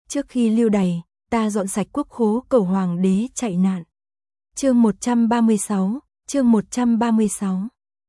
Trước khi lưu đày, ta dọn sạch quốc khố cầu hoàng đế chạy nạn. Chương 136, chương 136.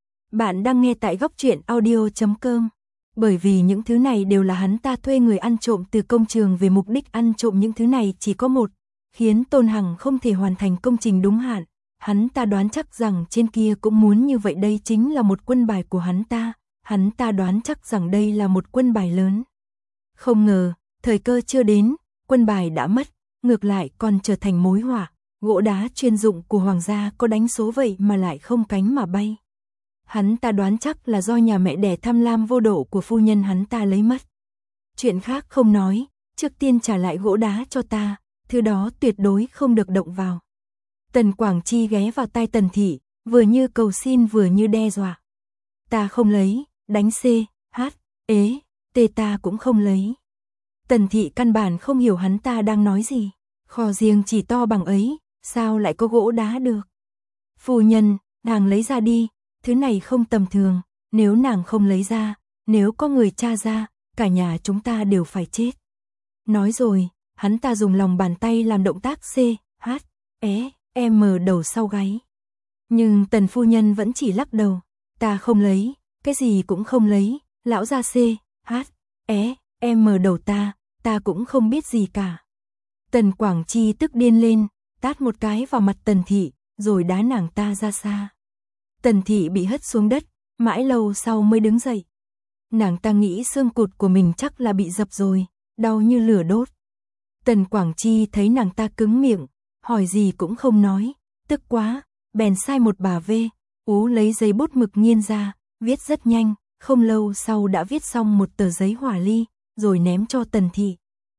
Bạn đang nghe tại góc truyện audio.com. Bởi vì những thứ này đều là hắn ta thuê người ăn trộm từ công trường, về mục đích ăn trộm những thứ này chỉ có một, khiến Tôn Hằng không thể hoàn thành công trình đúng hạn. Hắn ta đoán chắc rằng trên kia cũng muốn như vậy, đây chính là một quân bài của hắn ta. Hắn ta đoán chắc rằng đây là một quân bài lớn. Không ngờ, thời cơ chưa đến, quân bài đã mất, ngược lại còn trở thành mối họa. Gỗ đá chuyên dụng của hoàng gia có đánh số vậy mà lại không cánh mà bay. Hắn ta đoán chắc là do nhà mẹ đẻ tham lam vô độ của phu nhân hắn ta lấy mất. Chuyện khác không nói, trước tiên trả lại gỗ đá cho ta, thứ đó tuyệt đối không được động vào. Tần Quảng Chi ghé vào tai Tần Thị, vừa như cầu xin vừa như đe dọa. Ta không lấy, đánh C, H, ế, T ta cũng không lấy. Tần Thị căn bản không hiểu hắn ta đang nói gì. Kho riêng chỉ to bằng ấy, sao lại có gỗ đá được? Phu nhân, nàng lấy ra đi, thứ này không tầm thường, nếu nàng không lấy ra, nếu có người tra ra, cả nhà chúng ta đều phải chết. Nói rồi, hắn ta dùng lòng bàn tay làm động tác C, H, E, M đầu sau gáy. Nhưng Tần phu nhân vẫn chỉ lắc đầu, ta không lấy, cái gì cũng không lấy, lão ra C, H, E, M đầu ta cũng không biết gì cả. Tần Quảng Chi tức điên lên, tát một cái vào mặt Tần Thị, rồi đá nàng ta ra xa. Tần Thị bị hất xuống đất, mãi lâu sau mới đứng dậy. Nàng ta nghĩ xương cụt của mình chắc là bị dập rồi, đau như lửa đốt. Tần Quảng Chi thấy nàng ta cứng miệng, hỏi gì cũng không nói, tức quá, bèn sai một bà V, ú lấy giấy bút mực nghiên ra, viết rất nhanh, không lâu sau đã viết xong một tờ giấy hỏa ly, rồi ném cho Tần Thị.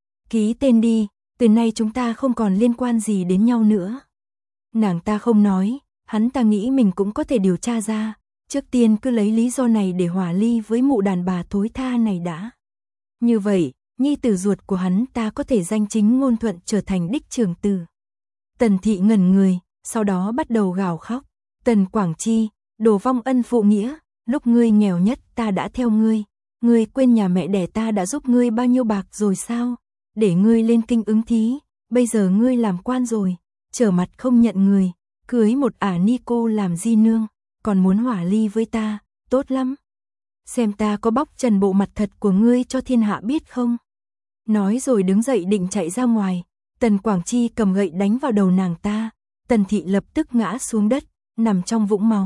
Ký tên đi, từ nay chúng ta không còn liên quan gì đến nhau nữa. Nàng ta không nói, hắn ta nghĩ mình cũng có thể điều tra ra, trước tiên cứ lấy lý do này để hỏa ly với mụ đàn bà thối tha này đã. Như vậy, nhi tử ruột của hắn ta có thể danh chính ngôn thuận trở thành đích trưởng tử. Tần Thị ngẩn người, sau đó bắt đầu gào khóc. Tần Quảng Chi, đồ vong ân phụ nghĩa, lúc ngươi nghèo nhất ta đã theo ngươi. Ngươi quên nhà mẹ đẻ ta đã giúp ngươi bao nhiêu bạc rồi sao? Để ngươi lên kinh ứng thí, bây giờ ngươi làm quan rồi, trở mặt không nhận người, cưới một ả ni cô làm di nương, còn muốn hỏa ly với ta, tốt lắm. Xem ta có bóc trần bộ mặt thật của ngươi cho thiên hạ biết không? Nói rồi đứng dậy định chạy ra ngoài, Tần Quảng Chi cầm gậy đánh vào đầu nàng ta, Tần Thị lập tức ngã xuống đất, nằm trong vũng máu.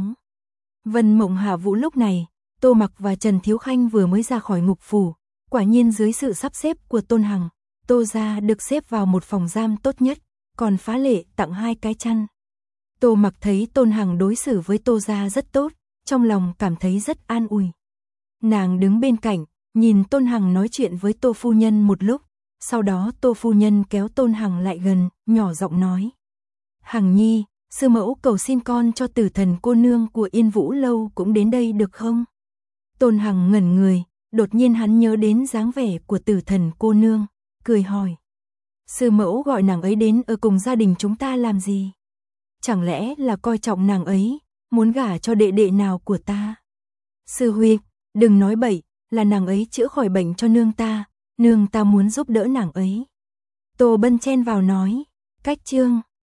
Vân Mộng Hạ Vũ lúc này, Tô Mặc và Trần Thiếu Khanh vừa mới ra khỏi ngục phủ, quả nhiên dưới sự sắp xếp của Tôn Hằng, Tô gia được xếp vào một phòng giam tốt nhất, còn phá lệ tặng 2 cái chăn. Tô Mặc thấy Tôn Hằng đối xử với Tô gia rất tốt, trong lòng cảm thấy rất an ủi. Nàng đứng bên cạnh, nhìn Tôn Hằng nói chuyện với Tô phu nhân một lúc, sau đó Tô phu nhân kéo Tôn Hằng lại gần, nhỏ giọng nói: "Hằng nhi, sư mẫu cầu xin con cho Tử Thần cô nương của Yên Vũ lâu cũng đến đây được không?" Tôn Hằng ngẩn người, đột nhiên hắn nhớ đến dáng vẻ của Tử Thần cô nương, cười hỏi: "Sư mẫu gọi nàng ấy đến ở cùng gia đình chúng ta làm gì? Chẳng lẽ là coi trọng nàng ấy, muốn gả cho đệ đệ nào của ta?" "Sư huynh, đừng nói bậy, là nàng ấy chữa khỏi bệnh cho nương ta muốn giúp đỡ nàng ấy." Tô Bân chen vào nói: "Cách chương."